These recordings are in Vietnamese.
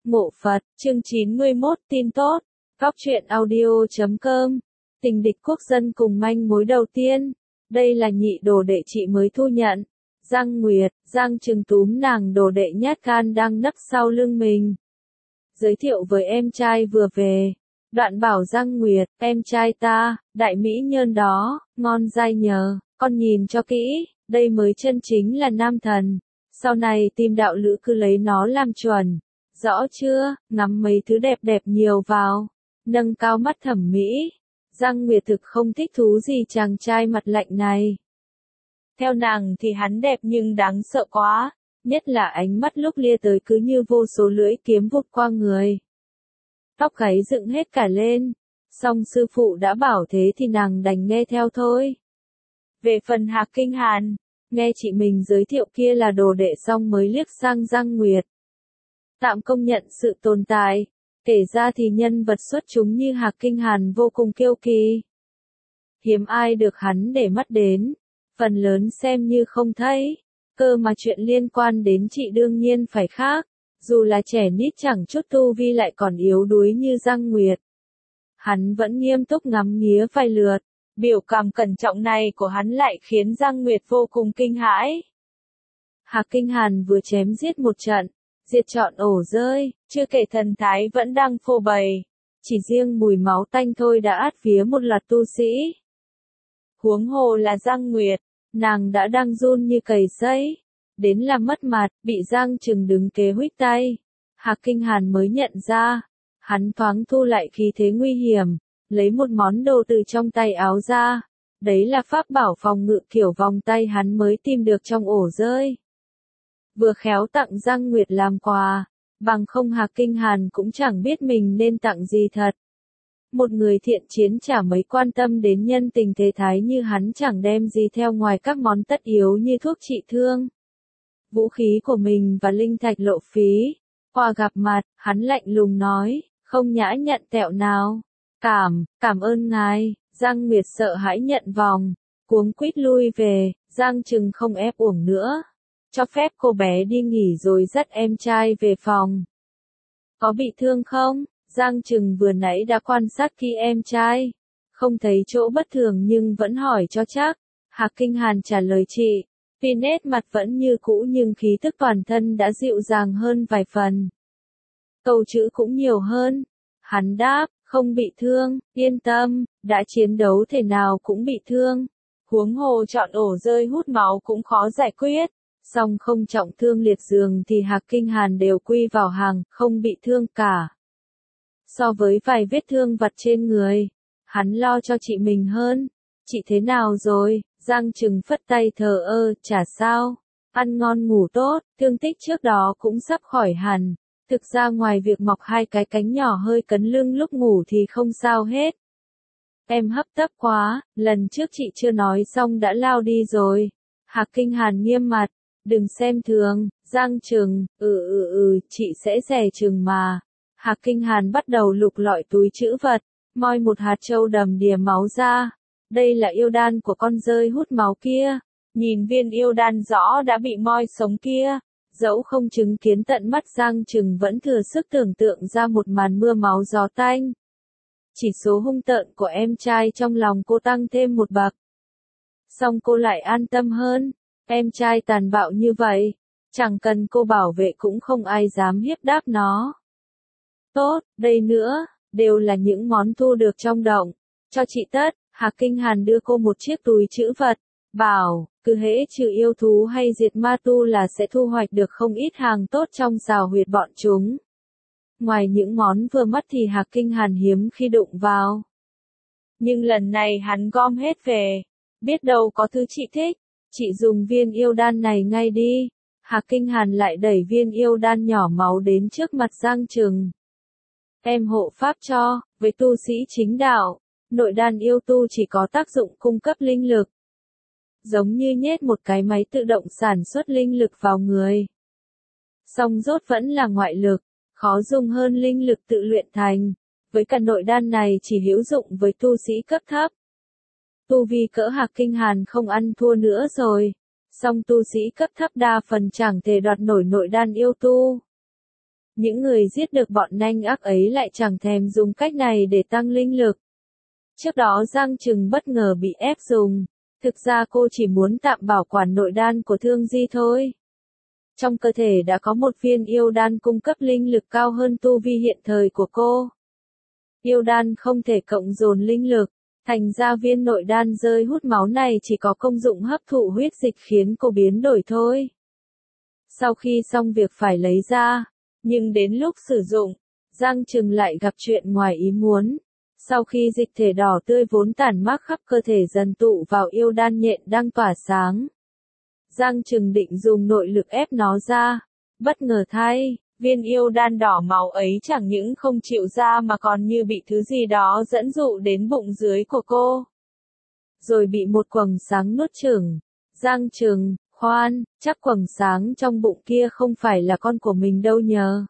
Mộ Phật, chương 91 tin tốt, góc truyện audio.com, tình địch quốc dân cùng manh mối đầu tiên, đây là nhị đồ đệ chị mới thu nhận, Giang Nguyệt, Giang Trừng túm nàng đồ đệ nhát gan đang nấp sau lưng mình. Giới thiệu với em trai vừa về, đoạn bảo Giang Nguyệt, em trai ta, đại mỹ nhân đó, ngon dai nhờ, con nhìn cho kỹ, đây mới chân chính là nam thần, sau này tìm đạo lữ cứ lấy nó làm chuẩn. Rõ chưa, ngắm mấy thứ đẹp đẹp nhiều vào, nâng cao mắt thẩm mỹ. Giang Nguyệt thực không thích thú gì chàng trai mặt lạnh này. Theo nàng thì hắn đẹp nhưng đáng sợ quá, nhất là ánh mắt lúc lia tới cứ như vô số lưỡi kiếm vụt qua người. Tóc gáy dựng hết cả lên, song sư phụ đã bảo thế thì nàng đành nghe theo thôi. Về phần Hạc Kinh Hàn, nghe chị mình giới thiệu kia là đồ đệ xong mới liếc sang Giang Nguyệt. Tạm công nhận sự tồn tại, kể ra thì nhân vật xuất chúng như Hạc Kinh Hàn vô cùng kiêu kỳ. Hiếm ai được hắn để mắt đến, phần lớn xem như không thấy, cơ mà chuyện liên quan đến chị đương nhiên phải khác, dù là trẻ nít chẳng chút tu vi lại còn yếu đuối như Giang Nguyệt. Hắn vẫn nghiêm túc ngắm nghía vài lượt, biểu cảm cẩn trọng này của hắn lại khiến Giang Nguyệt vô cùng kinh hãi. Hạc Kinh Hàn vừa chém giết một trận, diệt trọn ổ rơi, chưa kể thần thái vẫn đang phô bày. Chỉ riêng mùi máu tanh thôi đã át vía một loạt tu sĩ. Huống hồ là Giang Nguyệt, nàng đã đang run như cầy sấy. Đến là mất mặt, bị Giang Trừng đứng kế huých tay. Hạc Kinh Hàn mới nhận ra. Hắn thoáng thu lại khí thế nguy hiểm, lấy một món đồ từ trong tay áo ra. Đấy là pháp bảo phòng ngự kiểu vòng tay hắn mới tìm được trong ổ rơi. Vừa khéo tặng Giang Nguyệt làm quà, bằng không Hạc Kinh Hàn cũng chẳng biết mình nên tặng gì thật. Một người thiện chiến chả mấy quan tâm đến nhân tình thế thái như hắn chẳng đem gì theo ngoài các món tất yếu như thuốc trị thương. Vũ khí của mình và linh thạch lộ phí. Qua gặp mặt, hắn lạnh lùng nói, không nhã nhận tẹo nào. Cảm ơn ngài. Giang Nguyệt sợ hãi nhận vòng, cuống quýt lui về, Giang Trừng không ép uổng nữa. Cho phép cô bé đi nghỉ rồi dắt em trai về phòng. Có bị thương không? Giang Trừng vừa nãy đã quan sát kỹ em trai. Không thấy chỗ bất thường nhưng vẫn hỏi cho chắc. Hạc Kinh Hàn trả lời chị. Vì nét mặt vẫn như cũ nhưng khí tức toàn thân đã dịu dàng hơn vài phần. Câu chữ cũng nhiều hơn. Hắn đáp, không bị thương, yên tâm, đã chiến đấu thể nào cũng bị thương. Huống hồ chọn ổ rơi hút máu cũng khó giải quyết. Song không trọng thương liệt giường thì Hạc Kinh Hàn đều quy vào hàng, không bị thương cả. So với vài vết thương vặt trên người, hắn lo cho chị mình hơn. Chị thế nào rồi? Giang Trừng phất tay thờ ơ, chả sao. Ăn ngon ngủ tốt, thương tích trước đó cũng sắp khỏi hẳn. Thực ra ngoài việc mọc hai cái cánh nhỏ hơi cấn lưng lúc ngủ thì không sao hết. Em hấp tấp quá, lần trước chị chưa nói xong đã lao đi rồi. Hạc Kinh Hàn nghiêm mặt. Đừng xem thường, Giang Trừng, chị sẽ dè chừng mà. Hạc Kinh Hàn bắt đầu lục lọi túi trữ vật, moi một hạt châu đầm đìa máu ra. Đây là yêu đan của con dơi hút máu kia. Nhìn viên yêu đan rõ đã bị moi sống kia. Dẫu không chứng kiến tận mắt Giang Trừng vẫn thừa sức tưởng tượng ra một màn mưa máu gió tanh. Chỉ số hung tợn của em trai trong lòng cô tăng thêm một bậc. Song cô lại an tâm hơn. Em trai tàn bạo như vậy, chẳng cần cô bảo vệ cũng không ai dám hiếp đáp nó. Tốt, đây nữa, đều là những món thu được trong động. Cho chị tất, Hạc Kinh Hàn đưa cô một chiếc túi trữ vật, bảo, cứ hễ trừ yêu thú hay diệt ma tu là sẽ thu hoạch được không ít hàng tốt trong rào huyệt bọn chúng. Ngoài những món vừa mắt thì Hạc Kinh Hàn hiếm khi đụng vào. Nhưng lần này hắn gom hết về, biết đâu có thứ chị thích. Chị dùng viên yêu đan này ngay đi. Hạc Kinh Hàn lại đẩy viên yêu đan nhỏ máu đến trước mặt Giang Trừng. Em hộ pháp cho, với tu sĩ chính đạo, nội đan yêu tu chỉ có tác dụng cung cấp linh lực. Giống như nhét một cái máy tự động sản xuất linh lực vào người. Song rốt vẫn là ngoại lực, khó dùng hơn linh lực tự luyện thành. Với cả nội đan này chỉ hữu dụng với tu sĩ cấp thấp. Tu vi cỡ Hạc Kinh Hàn không ăn thua nữa rồi. Song tu sĩ cấp thấp đa phần chẳng thể đoạt nổi nội đan yêu tu. Những người giết được bọn nanh ác ấy lại chẳng thèm dùng cách này để tăng linh lực. Trước đó Giang Trừng bất ngờ bị ép dùng. Thực ra cô chỉ muốn tạm bảo quản nội đan của Thương Di thôi. Trong cơ thể đã có một viên yêu đan cung cấp linh lực cao hơn tu vi hiện thời của cô. Yêu đan không thể cộng dồn linh lực, thành ra viên nội đan rơi hút máu này chỉ có công dụng hấp thụ huyết dịch khiến cô biến đổi thôi. Sau khi xong việc phải lấy ra, nhưng đến lúc sử dụng, Giang Trừng lại gặp chuyện ngoài ý muốn. Sau khi dịch thể đỏ tươi vốn tản mát khắp cơ thể dần tụ vào yêu đan nhện đang tỏa sáng. Giang Trừng định dùng nội lực ép nó ra. Bất ngờ thay, viên yêu đan đỏ máu ấy chẳng những không chịu ra mà còn như bị thứ gì đó dẫn dụ đến bụng dưới của cô. Rồi bị một quầng sáng nuốt chửng. Giang Trừng, khoan, chắc quầng sáng trong bụng kia không phải là con của mình đâu nhờ.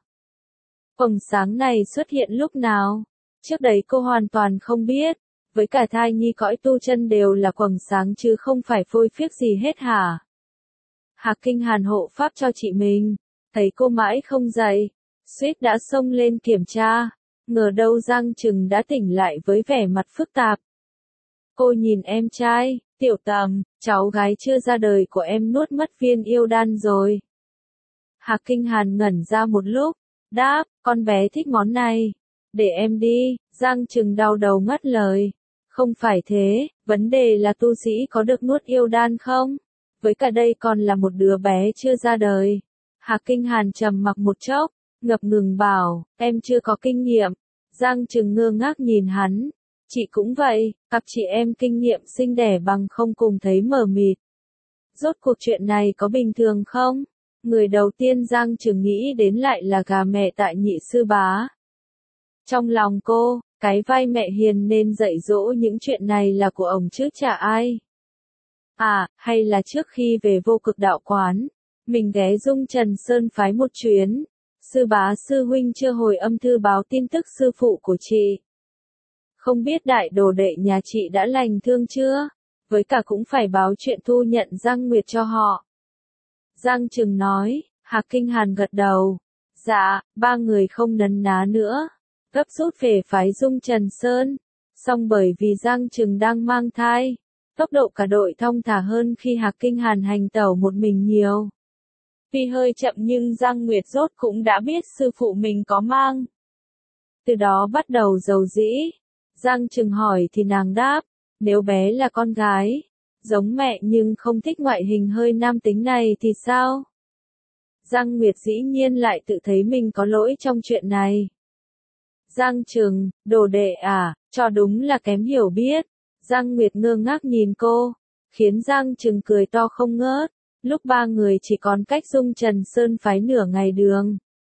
Quầng sáng này xuất hiện lúc nào? Trước đấy cô hoàn toàn không biết. Với cả thai nhi cõi tu chân đều là quầng sáng chứ không phải phôi phiếc gì hết hả? Hạc Kinh Hàn hộ pháp cho chị mình. Thấy cô mãi không dậy, suýt đã xông lên kiểm tra. Ngờ đâu Giang Trừng đã tỉnh lại với vẻ mặt phức tạp. Cô nhìn em trai, Tiểu Tầm, cháu gái chưa ra đời của em nuốt mất viên yêu đan rồi. Hạc Kinh Hàn ngẩn ra một lúc, đáp, con bé thích món này. Để em đi, Giang Trừng đau đầu ngắt lời. Không phải thế, vấn đề là tu sĩ có được nuốt yêu đan không? Với cả đây còn là một đứa bé chưa ra đời. Hạc Kinh Hàn trầm mặc một chốc, ngập ngừng bảo, em chưa có kinh nghiệm. Giang Trừng ngơ ngác nhìn hắn. Chị cũng vậy, cặp chị em kinh nghiệm sinh đẻ bằng không cùng thấy mờ mịt. Rốt cuộc chuyện này có bình thường không? Người đầu tiên Giang Trừng nghĩ đến lại là gà mẹ tại Nhị Sư Bá. Trong lòng cô, cái vai mẹ hiền nên dạy dỗ những chuyện này là của ông chứ chả ai. À, hay là trước khi về Vô Cực Đạo Quán, mình ghé Dung Trần Sơn phái một chuyến. Sư Bá sư huynh chưa hồi âm thư báo tin tức sư phụ của chị. Không biết đại đồ đệ nhà chị đã lành thương chưa? Với cả cũng phải báo chuyện thu nhận Giang Nguyệt cho họ. Giang Trừng nói, Hạc Kinh Hàn gật đầu. Dạ, ba người không nấn ná nữa. Gấp rút về phái Dung Trần Sơn. Song bởi vì Giang Trừng đang mang thai, tốc độ cả đội thong thả hơn khi Hạc Kinh Hàn hành tẩu một mình nhiều. Tuy hơi chậm nhưng Giang Nguyệt rốt cũng đã biết sư phụ mình có mang. Từ đó bắt đầu rầu rĩ. Giang Trừng hỏi thì nàng đáp, nếu bé là con gái, giống mẹ nhưng không thích ngoại hình hơi nam tính này thì sao? Giang Nguyệt dĩ nhiên lại tự thấy mình có lỗi trong chuyện này. Giang Trừng, đồ đệ à, cho đúng là kém hiểu biết. Giang Nguyệt ngơ ngác nhìn cô, khiến Giang Trừng cười to không ngớt. Lúc ba người chỉ còn cách Dung Trần Sơn phái nửa ngày đường.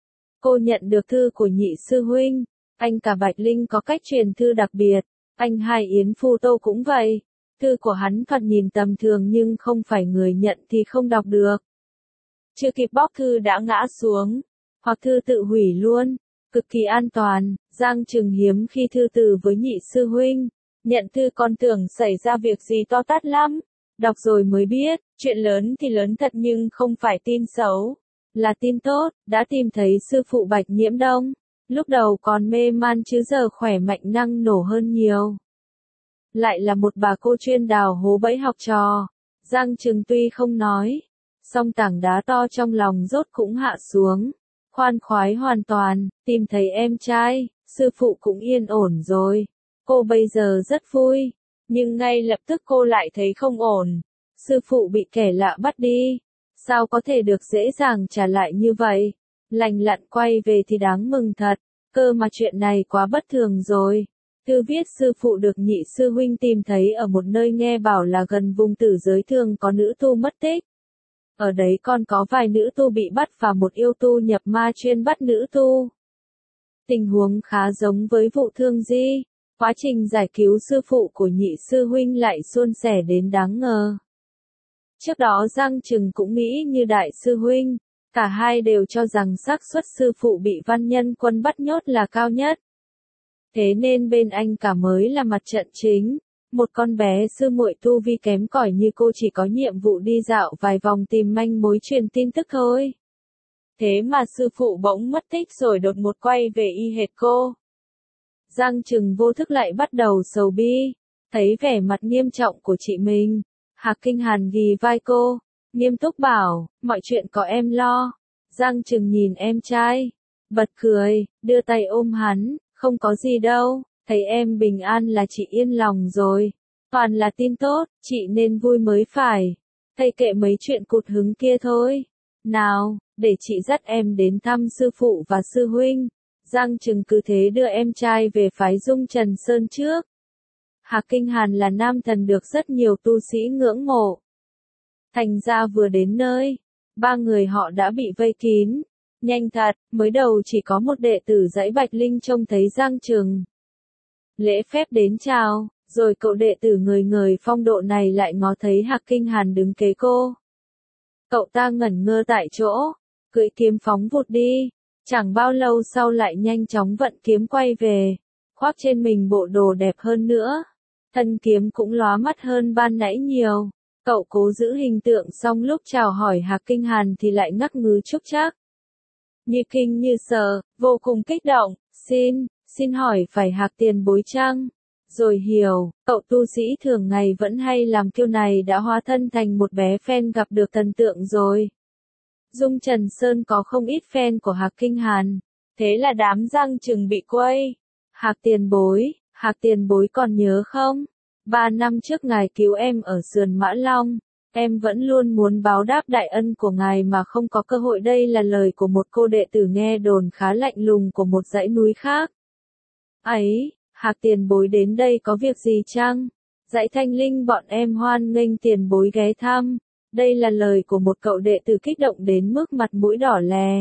Cô nhận được thư của Nhị Sư Huynh. Anh cả Bạch Linh có cách truyền thư đặc biệt. Anh hai Yến Phu Tô cũng vậy. Thư của hắn thoạt nhìn tầm thường nhưng không phải người nhận thì không đọc được. Chưa kịp bóc thư đã ngã xuống. Hoặc thư tự hủy luôn. Cực kỳ an toàn. Giang Trừng hiếm khi thư từ với Nhị Sư Huynh. Nhận thư còn tưởng xảy ra việc gì to tát lắm. Đọc rồi mới biết, chuyện lớn thì lớn thật nhưng không phải tin xấu. Là tin tốt, đã tìm thấy sư phụ Bạch Nhiễm Đông. Lúc đầu còn mê man chứ giờ khỏe mạnh năng nổ hơn nhiều. Lại là một bà cô chuyên đào hố bẫy học trò. Giang Trừng tuy không nói, song tảng đá to trong lòng rốt cũng hạ xuống. Khoan khoái hoàn toàn, tìm thấy em trai, sư phụ cũng yên ổn rồi. Cô bây giờ rất vui, nhưng ngay lập tức cô lại thấy không ổn. Sư phụ bị kẻ lạ bắt đi. Sao có thể được dễ dàng trả lại như vậy? Lành lặn quay về thì đáng mừng thật. Cơ mà chuyện này quá bất thường rồi. Thư viết sư phụ được Nhị Sư Huynh tìm thấy ở một nơi nghe bảo là gần vùng tử giới thường có nữ tu mất tích. Ở đấy còn có vài nữ tu bị bắt và một yêu tu nhập ma chuyên bắt nữ tu. Tình huống khá giống với vụ Thương Di. Quá trình giải cứu sư phụ của Nhị Sư Huynh lại suôn sẻ đến đáng ngờ. Trước đó Giang Trừng cũng nghĩ như Đại Sư Huynh. Cả hai đều cho rằng xác suất sư phụ bị Văn Nhân Quân bắt nhốt là cao nhất. Thế nên bên anh cả mới là mặt trận chính. Một con bé sư muội tu vi kém cỏi như cô chỉ có nhiệm vụ đi dạo vài vòng tìm manh mối truyền tin tức thôi. Thế mà sư phụ bỗng mất tích rồi đột ngột quay về y hệt cô. Giang Trừng vô thức lại bắt đầu sầu bi, thấy vẻ mặt nghiêm trọng của chị mình. Hạc Kinh Hàn ghì vai cô, nghiêm túc bảo, mọi chuyện có em lo. Giang Trừng nhìn em trai, bật cười, đưa tay ôm hắn, không có gì đâu, thấy em bình an là chị yên lòng rồi. Toàn là tin tốt, chị nên vui mới phải. Thầy kệ mấy chuyện cụt hứng kia thôi. Nào, để chị dắt em đến thăm sư phụ và sư huynh. Giang Trừng cứ thế đưa em trai về phái Dung Trần Sơn trước. Hạc Kinh Hàn là nam thần được rất nhiều tu sĩ ngưỡng mộ. Thành ra vừa đến nơi, ba người họ đã bị vây kín. Nhanh thật, mới đầu chỉ có một đệ tử dãy Bạch Linh trông thấy Giang Trừng. Lễ phép đến chào, rồi cậu đệ tử người người phong độ này lại ngó thấy Hạc Kinh Hàn đứng kế cô. Cậu ta ngẩn ngơ tại chỗ, cưỡi kiếm phóng vụt đi. Chẳng bao lâu sau lại nhanh chóng vận kiếm quay về, khoác trên mình bộ đồ đẹp hơn nữa. Thân kiếm cũng lóa mắt hơn ban nãy nhiều. Cậu cố giữ hình tượng xong lúc chào hỏi Hạc Kinh Hàn thì lại ngắc ngứ chúc chắc. Như kinh như sợ, vô cùng kích động, xin hỏi phải Hạc tiền bối chăng? Rồi hiểu, cậu tu sĩ thường ngày vẫn hay làm kiêu này đã hóa thân thành một bé fan gặp được thần tượng rồi. Dung Trần Sơn có không ít fan của Hạc Kinh Hàn, thế là đám Giang Trừng bị quây. Hạc tiền bối còn nhớ không? 3 năm trước ngài cứu em ở sườn Mã Long, em vẫn luôn muốn báo đáp đại ân của ngài mà không có cơ hội. Đây là lời của một cô đệ tử nghe đồn khá lạnh lùng của một dãy núi khác. Ấy, Hạc tiền bối đến đây có việc gì chăng? Dãy Thanh Linh bọn em hoan nghênh tiền bối ghé thăm. Đây là lời của một cậu đệ tử kích động đến mức mặt mũi đỏ lè.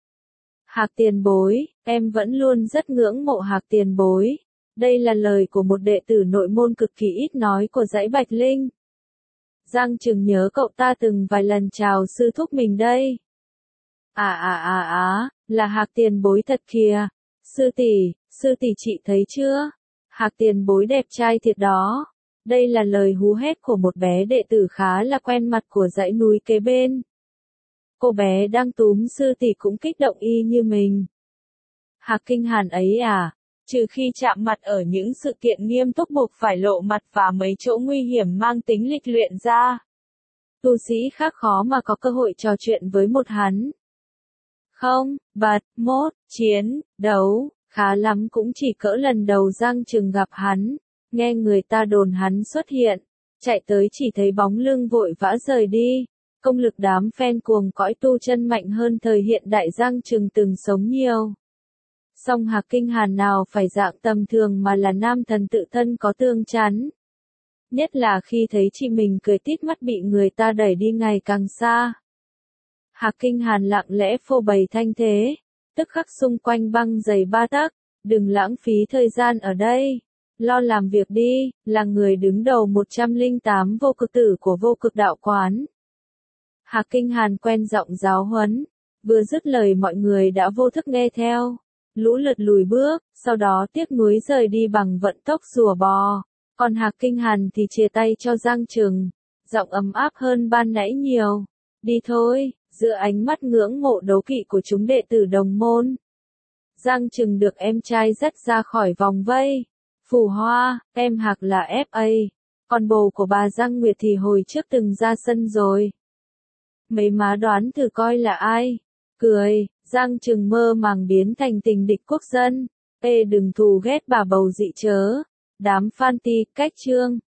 Hạc tiền bối, em vẫn luôn rất ngưỡng mộ Hạc tiền bối. Đây là lời của một đệ tử nội môn cực kỳ ít nói của dãy Bạch Linh. Giang Trừng nhớ cậu ta từng vài lần chào sư thúc mình đây. Là Hạc tiền bối thật kìa. Sư tỷ chị thấy chưa? Hạc tiền bối đẹp trai thiệt đó. Đây là lời hú hét của một bé đệ tử khá là quen mặt của dãy núi kế bên. Cô bé đang túm sư tỷ cũng kích động y như mình. Hạc Kinh Hàn ấy à, trừ khi chạm mặt ở những sự kiện nghiêm túc buộc phải lộ mặt và mấy chỗ nguy hiểm mang tính lịch luyện ra, tu sĩ khác khó mà có cơ hội trò chuyện với một hắn. Không, chiến đấu, khá lắm cũng chỉ cỡ lần đầu Giang Trừng gặp hắn. Nghe người ta đồn hắn xuất hiện, chạy tới chỉ thấy bóng lưng vội vã rời đi. Công lực đám fan cuồng cõi tu chân mạnh hơn thời hiện đại Giang Trừng từng sống nhiều. Song Hạc Kinh Hàn nào phải dạng tầm thường mà là nam thần tự thân có tương chắn. Nhất là khi thấy chị mình cười tít mắt bị người ta đẩy đi ngày càng xa. Hạc Kinh Hàn lặng lẽ phô bày thanh thế, tức khắc xung quanh băng dày 3 tấc, đừng lãng phí thời gian ở đây. Lo làm việc đi, là người đứng đầu 108 vô cực tử của vô cực đạo quán. Hạc Kinh Hàn quen giọng giáo huấn, vừa dứt lời mọi người đã vô thức nghe theo. Lũ lượt lùi bước, sau đó tiếc nuối rời đi bằng vận tốc rùa bò. Còn Hạc Kinh Hàn thì chia tay cho Giang Trừng, giọng ấm áp hơn ban nãy nhiều. Đi thôi, giữa ánh mắt ngưỡng mộ đố kỵ của chúng đệ tử đồng môn. Giang Trừng được em trai dắt ra khỏi vòng vây. Phù Hoa, em Hạc là FA, còn bồ của bà Giang Nguyệt thì hồi trước từng ra sân rồi. Mấy má đoán thử coi là ai? Cười, Giang Trừng mơ màng biến thành tình địch quốc dân. Ê đừng thù ghét bà bầu dị chớ. Đám fan ti cách chương.